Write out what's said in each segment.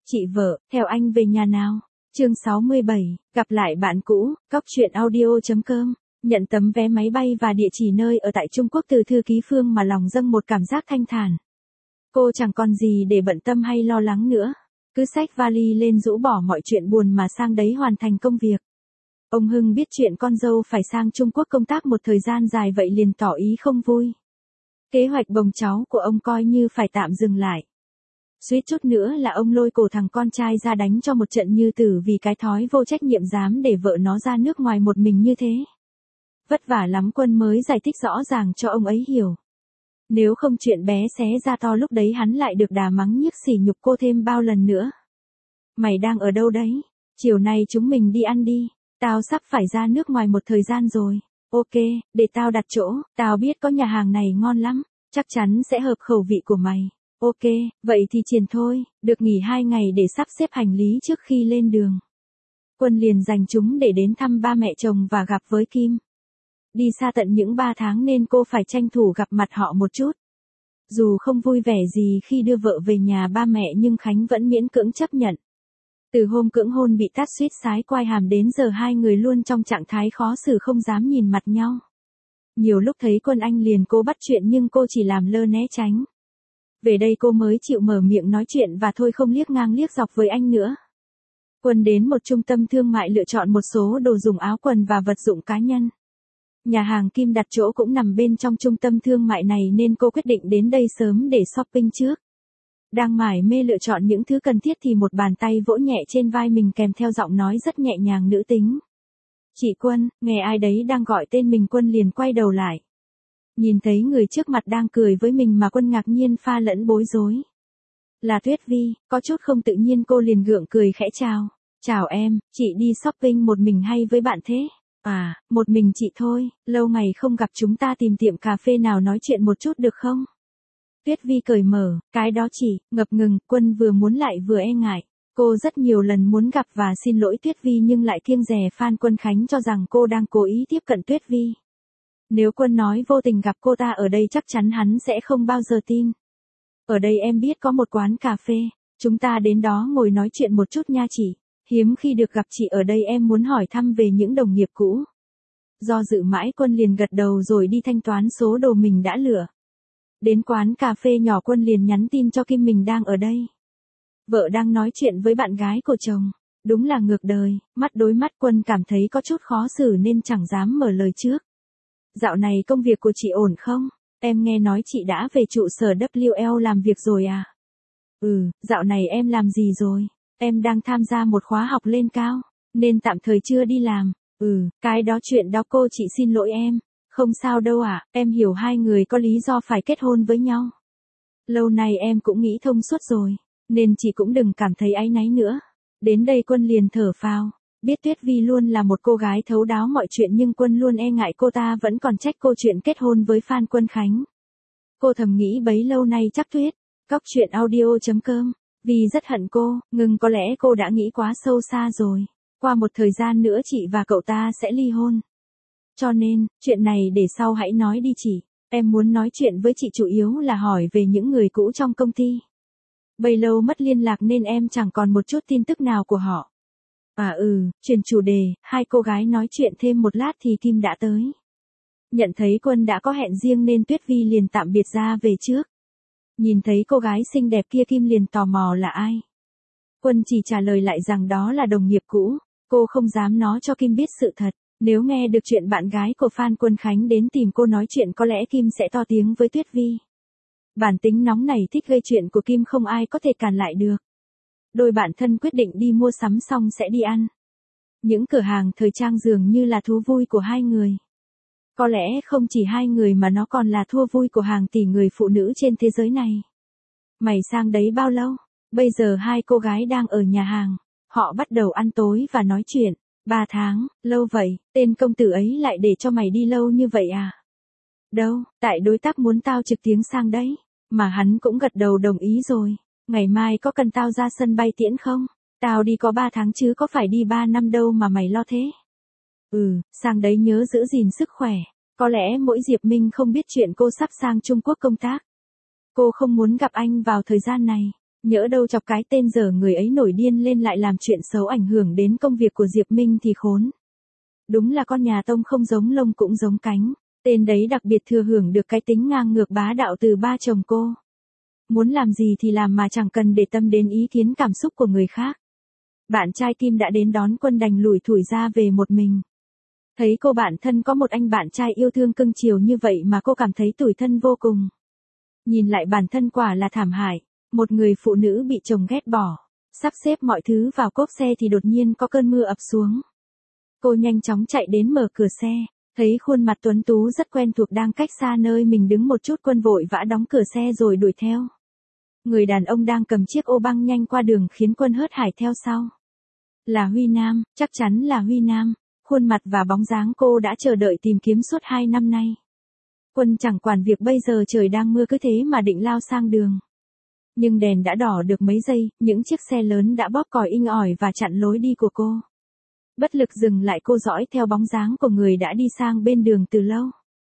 Chị vợ, theo anh về nhà nào? Chương 67, gặp lại bạn cũ, cóc truyện audio.com, nhận tấm vé máy bay và địa chỉ nơi ở tại Trung Quốc từ thư ký Phương mà lòng dâng một cảm giác thanh thản. Cô chẳng còn gì để bận tâm hay lo lắng nữa. Cứ xách vali lên rũ bỏ mọi chuyện buồn mà sang đấy hoàn thành công việc. Ông Hưng biết chuyện con dâu phải sang Trung Quốc công tác một thời gian dài vậy liền tỏ ý không vui. Kế hoạch bồng cháu của ông coi như phải tạm dừng lại. Suýt chút nữa là ông lôi cổ thằng con trai ra đánh cho một trận như tử vì cái thói vô trách nhiệm dám để vợ nó ra nước ngoài một mình như thế. Vất vả lắm Quân mới giải thích rõ ràng cho ông ấy hiểu. Nếu không chuyện bé xé ra to lúc đấy hắn lại được đà mắng nhiếc sỉ nhục cô thêm bao lần nữa. Mày đang ở đâu đấy? Chiều nay chúng mình đi ăn đi. Tao sắp phải ra nước ngoài một thời gian rồi. Ok, để tao đặt chỗ, tao biết có nhà hàng này ngon lắm, chắc chắn sẽ hợp khẩu vị của mày. Ok, vậy thì triển thôi, được nghỉ 2 ngày để sắp xếp hành lý trước khi lên đường. Quân liền dành chúng để đến thăm ba mẹ chồng và gặp với Kim. Đi xa tận những 3 tháng nên cô phải tranh thủ gặp mặt họ một chút. Dù không vui vẻ gì khi đưa vợ về nhà ba mẹ nhưng Khánh vẫn miễn cưỡng chấp nhận. Từ hôm cưỡng hôn bị tát suýt sái quai hàm đến giờ hai người luôn trong trạng thái khó xử không dám nhìn mặt nhau. Nhiều lúc thấy Quân anh liền cố bắt chuyện nhưng cô chỉ làm lơ né tránh. Về đây cô mới chịu mở miệng nói chuyện và thôi không liếc ngang liếc dọc với anh nữa. Quân đến một trung tâm thương mại lựa chọn một số đồ dùng áo quần và vật dụng cá nhân. Nhà hàng Kim đặt chỗ cũng nằm bên trong trung tâm thương mại này nên cô quyết định đến đây sớm để shopping trước. Đang mải mê lựa chọn những thứ cần thiết thì một bàn tay vỗ nhẹ trên vai mình kèm theo giọng nói rất nhẹ nhàng nữ tính. Chị Quân, nghe ai đấy đang gọi tên mình. Quân liền quay đầu lại. Nhìn thấy người trước mặt đang cười với mình mà Quân ngạc nhiên pha lẫn bối rối. Là Tuyết Vi, có chút không tự nhiên cô liền gượng cười khẽ chào. Chào em, chị đi shopping một mình hay với bạn thế? À, một mình chị thôi, lâu ngày không gặp chúng ta tìm tiệm cà phê nào nói chuyện một chút được không? Tuyết Vi cởi mở, cái đó chỉ, ngập ngừng, Quân vừa muốn lại vừa e ngại. Cô rất nhiều lần muốn gặp và xin lỗi Tuyết Vi nhưng lại kiêng dè Phan Quân Khánh cho rằng cô đang cố ý tiếp cận Tuyết Vi. Nếu Quân nói vô tình gặp cô ta ở đây chắc chắn hắn sẽ không bao giờ tin. Ở đây em biết có một quán cà phê, chúng ta đến đó ngồi nói chuyện một chút nha chị. Hiếm khi được gặp chị ở đây em muốn hỏi thăm về những đồng nghiệp cũ. Do dự mãi Quân liền gật đầu rồi đi thanh toán số đồ mình đã lựa. Đến quán cà phê nhỏ Quân liền nhắn tin cho Kim mình đang ở đây. Vợ đang nói chuyện với bạn gái của chồng. Đúng là ngược đời, mắt đối mắt Quân cảm thấy có chút khó xử nên chẳng dám mở lời trước. Dạo này công việc của chị ổn không? Em nghe nói chị đã về trụ sở WL làm việc rồi à? Dạo này em làm gì rồi? Em đang tham gia một khóa học lên cao, nên tạm thời chưa đi làm. Cái đó chuyện đó cô chị xin lỗi em. Không sao đâu ạ, em hiểu hai người có lý do phải kết hôn với nhau. Lâu nay em cũng nghĩ thông suốt rồi, nên chị cũng đừng cảm thấy áy náy nữa. Đến đây Quân liền thở phào. Biết Tuyết Vi luôn là một cô gái thấu đáo mọi chuyện nhưng Quân luôn e ngại cô ta vẫn còn trách cô chuyện kết hôn với Phan Quân Khánh. Cô thầm nghĩ bấy lâu nay chắc Tuyết, cóc truyện audio.com, vì rất hận cô, nhưng có lẽ cô đã nghĩ quá sâu xa rồi. Qua một thời gian nữa chị và cậu ta sẽ ly hôn. Cho nên, chuyện này để sau hãy nói đi chị. Em muốn nói chuyện với chị chủ yếu là hỏi về những người cũ trong công ty. Bấy lâu mất liên lạc nên em chẳng còn một chút tin tức nào của họ. Chuyển chủ đề, hai cô gái nói chuyện thêm một lát thì Kim đã tới. Nhận thấy Quân đã có hẹn riêng nên Tuyết Vi liền tạm biệt ra về trước. Nhìn thấy cô gái xinh đẹp kia Kim liền tò mò là ai. Quân chỉ trả lời lại rằng đó là đồng nghiệp cũ. Cô không dám nói cho Kim biết sự thật. Nếu nghe được chuyện bạn gái của Phan Quân Khánh đến tìm cô nói chuyện có lẽ Kim sẽ to tiếng với Tuyết Vi. Bản tính nóng này thích gây chuyện của Kim không ai có thể cản lại được. Đôi bạn thân quyết định đi mua sắm xong sẽ đi ăn. Những cửa hàng thời trang dường như là thú vui của hai người. Có lẽ không chỉ hai người mà nó còn là thú vui của hàng tỷ người phụ nữ trên thế giới này. Mày sang đấy bao lâu? Bây giờ hai cô gái đang ở nhà hàng. Họ bắt đầu ăn tối và nói chuyện. 3 tháng, lâu vậy, tên công tử ấy lại để cho mày đi lâu như vậy à? Đâu, tại đối tác muốn tao trực tiếng sang đấy. Mà hắn cũng gật đầu đồng ý rồi. Ngày mai có cần tao ra sân bay tiễn không? Tao đi có 3 tháng chứ có phải đi 3 năm đâu mà mày lo thế. Sang đấy nhớ giữ gìn sức khỏe. Có lẽ mỗi Diệp Minh không biết chuyện cô sắp sang Trung Quốc công tác. Cô không muốn gặp anh vào thời gian này. Nhỡ đâu chọc cái tên dở người ấy nổi điên lên lại làm chuyện xấu ảnh hưởng đến công việc của Diệp Minh thì khốn. Đúng là con nhà Tông không giống lông cũng giống cánh, tên đấy đặc biệt thừa hưởng được cái tính ngang ngược bá đạo từ ba chồng cô. Muốn làm gì thì làm mà chẳng cần để tâm đến ý kiến cảm xúc của người khác. Bạn trai Kim đã đến đón Quân đành lủi thủi ra về một mình. Thấy cô bạn thân có một anh bạn trai yêu thương cưng chiều như vậy mà cô cảm thấy tủi thân vô cùng. Nhìn lại bản thân quả là thảm hại, một người phụ nữ bị chồng ghét bỏ, sắp xếp mọi thứ vào cốp xe thì đột nhiên có cơn mưa ập xuống. Cô nhanh chóng chạy đến mở cửa xe, thấy khuôn mặt tuấn tú rất quen thuộc đang cách xa nơi mình đứng một chút. Quân vội vã đóng cửa xe rồi đuổi theo. Người đàn ông đang cầm chiếc ô băng nhanh qua đường khiến Quân hớt hải theo sau. Là Huy Nam, chắc chắn là Huy Nam, khuôn mặt và bóng dáng cô đã chờ đợi tìm kiếm suốt 2 năm nay. Quân chẳng quản việc bây giờ trời đang mưa cứ thế mà định lao sang đường. Nhưng đèn đã đỏ được mấy giây, những chiếc xe lớn đã bóp còi inh ỏi và chặn lối đi của cô. Bất lực dừng lại, cô dõi theo bóng dáng của người đã đi sang bên đường từ lâu.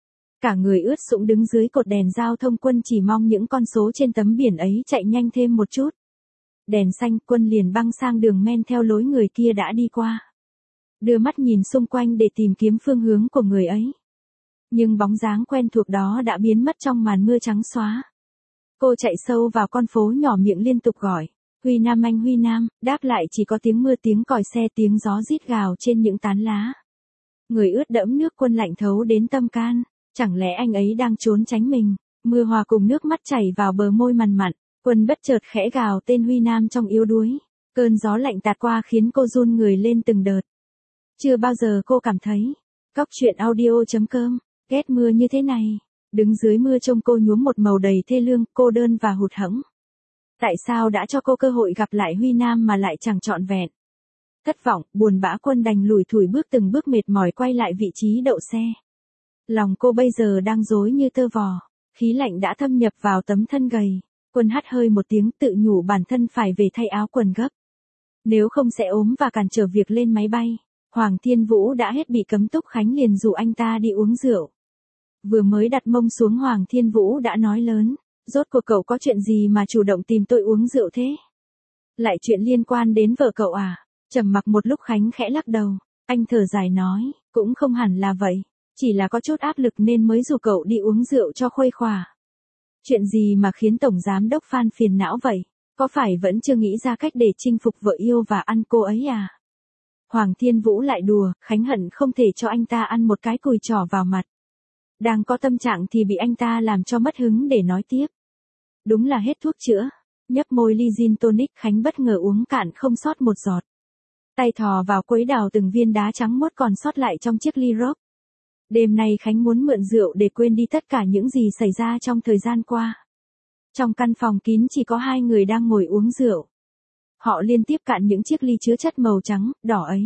Cả người ướt sũng đứng dưới cột đèn giao thông. Quân chỉ mong những con số trên tấm biển ấy chạy nhanh thêm một chút. Đèn xanh, Quân liền băng sang đường men theo lối người kia đã đi qua. Đưa mắt nhìn xung quanh để tìm kiếm phương hướng của người ấy. Nhưng bóng dáng quen thuộc đó đã biến mất trong màn mưa trắng xóa. Cô chạy sâu vào con phố nhỏ, miệng liên tục gọi. Huy Nam, anh Huy Nam, đáp lại chỉ có tiếng mưa, tiếng còi xe, tiếng gió rít gào trên những tán lá. Người ướt đẫm nước. Quân lạnh thấu đến tâm can. Chẳng lẽ anh ấy đang trốn tránh mình? Mưa hòa cùng nước mắt chảy vào bờ môi mằn mặn. Quân bất chợt khẽ gào tên Huy Nam trong yếu đuối. Cơn gió lạnh tạt qua khiến cô run người lên từng đợt. Chưa bao giờ cô cảm thấy. Cóc truyện audio.com, ghét mưa như thế này. Đứng dưới mưa trông cô nhuốm một màu đầy thê lương, cô đơn và hụt hẫng. Tại sao đã cho cô cơ hội gặp lại Huy Nam mà lại chẳng trọn vẹn? Thất vọng, buồn bã, Quân đành lủi thủi bước từng bước mệt mỏi quay lại vị trí đậu xe. Lòng cô bây giờ đang rối như tơ vò, khí lạnh đã thâm nhập vào tấm thân gầy. Quân hắt hơi một tiếng, tự nhủ bản thân phải về thay áo quần gấp. Nếu không sẽ ốm và cản trở việc lên máy bay. Hoàng Thiên Vũ đã hết bị cấm túc, Khánh liền rủ anh ta đi uống rượu. Vừa mới đặt mông xuống, Hoàng Thiên Vũ đã nói lớn. Rốt cuộc cậu có chuyện gì mà chủ động tìm tôi uống rượu thế? Lại chuyện liên quan đến vợ cậu à? Trầm mặc một lúc, Khánh khẽ lắc đầu. Anh thở dài nói, cũng không hẳn là vậy. Chỉ là có chút áp lực nên mới rủ cậu đi uống rượu cho khuây khỏa. Chuyện gì mà khiến Tổng Giám Đốc Phan phiền não vậy? Có phải vẫn chưa nghĩ ra cách để chinh phục vợ yêu và ăn cô ấy à? Hoàng Thiên Vũ lại đùa, Khánh hận không thể cho anh ta ăn một cái cùi chỏ vào mặt. Đang có tâm trạng thì bị anh ta làm cho mất hứng để nói tiếp. Đúng là hết thuốc chữa. Nhấp môi ly gin tonic, Khánh bất ngờ uống cạn không sót một giọt. Tay thò vào quấy đào từng viên đá trắng muốt còn sót lại trong chiếc ly rock. Đêm nay Khánh muốn mượn rượu để quên đi tất cả những gì xảy ra trong thời gian qua. Trong căn phòng kín chỉ có 2 người đang ngồi uống rượu. Họ liên tiếp cạn những chiếc ly chứa chất màu trắng, đỏ ấy.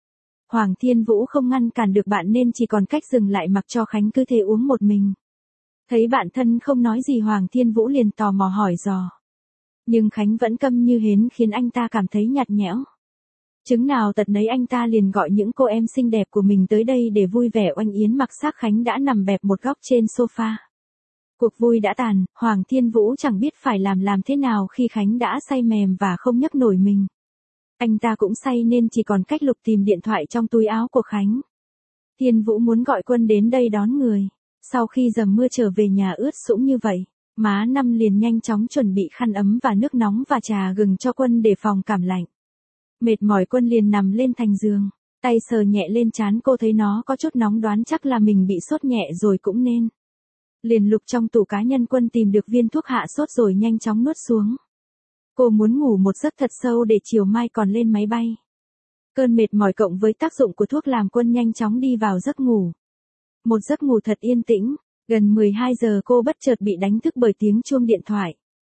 Hoàng Thiên Vũ không ngăn cản được bạn nên chỉ còn cách dừng lại mặc cho Khánh cứ thế uống một mình. Thấy bạn thân không nói gì, Hoàng Thiên Vũ liền tò mò hỏi dò. Nhưng Khánh vẫn câm như hến khiến anh ta cảm thấy nhạt nhẽo. Chứng nào tật nấy, anh ta liền gọi những cô em xinh đẹp của mình tới đây để vui vẻ oanh yến mặc xác. Khánh đã nằm bẹp một góc trên sofa. Cuộc vui đã tàn, Hoàng Thiên Vũ chẳng biết phải làm thế nào khi Khánh đã say mềm và không nhấc nổi mình. Anh ta cũng say nên chỉ còn cách lục tìm điện thoại trong túi áo của Khánh. Thiên Vũ muốn gọi Quân đến đây đón người. Sau khi dầm mưa trở về nhà ướt sũng như vậy, má Năm liền nhanh chóng chuẩn bị khăn ấm và nước nóng và trà gừng cho Quân để phòng cảm lạnh. Mệt mỏi, Quân liền nằm lên thành giường, tay sờ nhẹ lên trán. Cô thấy nó có chút nóng, đoán chắc là mình bị sốt nhẹ rồi cũng nên. Liền lục trong tủ cá nhân, Quân tìm được viên thuốc hạ sốt rồi nhanh chóng nuốt xuống. Cô muốn ngủ một giấc thật sâu để chiều mai còn lên máy bay. Cơn mệt mỏi cộng với tác dụng của thuốc làm Quân nhanh chóng đi vào giấc ngủ. Một giấc ngủ thật yên tĩnh. Gần 12 giờ cô bất chợt bị đánh thức bởi tiếng chuông điện thoại.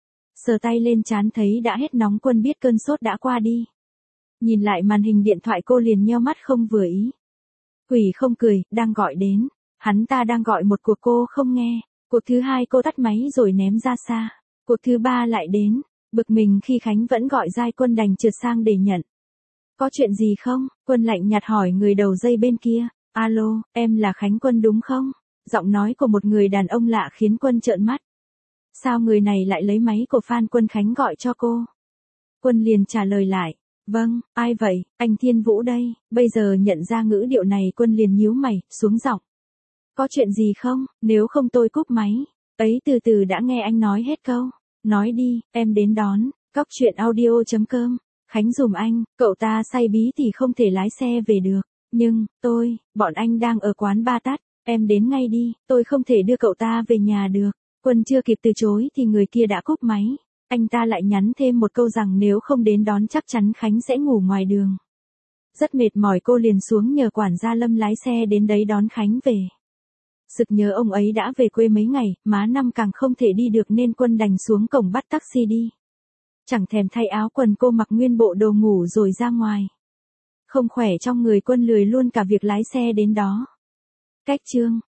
Sờ tay lên trán thấy đã hết nóng, Quân biết cơn sốt đã qua đi. Nhìn lại màn hình điện thoại, cô liền nheo mắt không vừa ý. Quỷ không cười, đang gọi đến. Hắn ta đang gọi một cuộc cô không nghe. Cuộc thứ 2 cô tắt máy rồi ném ra xa. Cuộc thứ 3 lại đến. Bực mình khi Khánh vẫn gọi dai, Quân đành trượt sang để nhận. Có chuyện gì không? Quân lạnh nhạt hỏi người đầu dây bên kia. Alo, em là Khánh Quân đúng không? Giọng nói của một người đàn ông lạ khiến Quân trợn mắt. Sao người này lại lấy máy của Phan Quân Khánh gọi cho cô? Quân liền trả lời lại. Vâng, ai vậy, anh Thiên Vũ đây. Bây giờ nhận ra ngữ điệu này Quân liền nhíu mày, xuống giọng. Có chuyện gì không, nếu không tôi cúp máy. Ấy từ từ đã nghe anh nói hết câu. Nói đi, em đến đón. Cóc truyện audio.com. Khánh dùm anh, cậu ta say bí thì không thể lái xe về được. Nhưng, bọn anh đang ở quán Ba Tát. Em đến ngay đi, tôi không thể đưa cậu ta về nhà được. Quân chưa kịp từ chối thì người kia đã cúp máy. Anh ta lại nhắn thêm một câu rằng nếu không đến đón chắc chắn Khánh sẽ ngủ ngoài đường. Rất mệt mỏi cô liền xuống nhờ quản gia Lâm lái xe đến đấy đón Khánh về. Sực nhớ ông ấy đã về quê mấy ngày, má Năm càng không thể đi được nên Quân đành xuống cổng bắt taxi đi. Chẳng thèm thay áo quần cô mặc nguyên bộ đồ ngủ rồi ra ngoài. Không khỏe trong người Quân lười luôn cả việc lái xe đến đó. Cách chương